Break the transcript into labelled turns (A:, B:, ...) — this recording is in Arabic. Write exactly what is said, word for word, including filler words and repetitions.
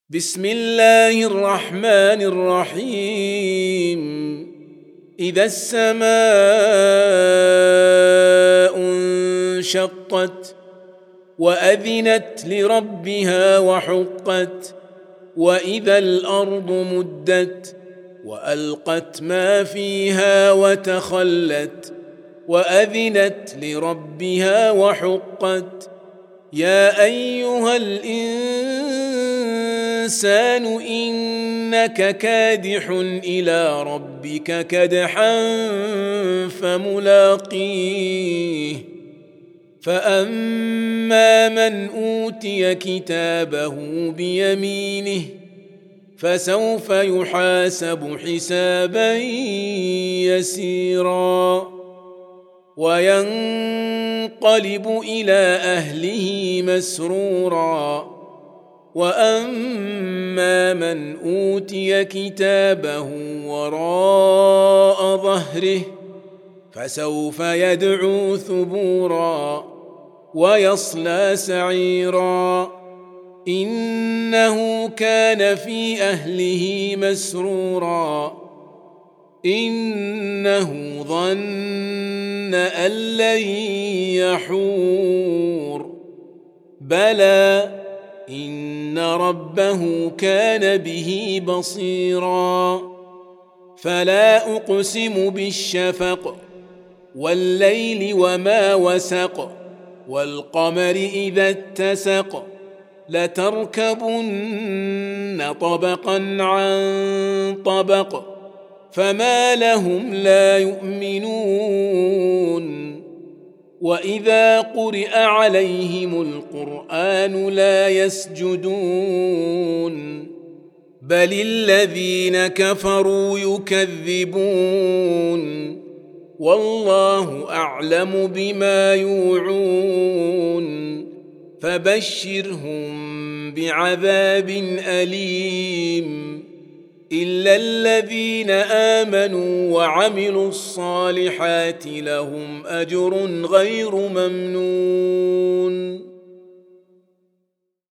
A: بسم الله الرحمن الرحيم إذا السماء انشقت وأذنت لربها وحقت وإذا الأرض مدت وألقت ما فيها وتخلت وأذنت لربها وحقت يا أيها الإنسان إنك كادح إلى ربك كدحا فملاقيه فأما من أوتي كتابه بيمينه فسوف يحاسب حسابا يسيرا وينقلب إلى أهله مسرورا وأما من أوتي كتابه وراء ظهره فسوف يدعو ثبورا ويصلى سعيرا إنه كان في أهله مسرورا إنه ظن أن لن يحور بلى إن ربه كان به بصيرا فلا أقسم بالشفق والليل وما وسق والقمر إذا اتسق لتركبن طبقا عن طبق فما لهم لا يؤمنون وإذا قرئ عليهم القرآن لا يسجدون بل الذين كفروا يكذبون والله أعلم بما يوعون فبشرهم بعذاب أليم إلا الذين آمنوا وعملوا الصالحات لهم أجر غير ممنون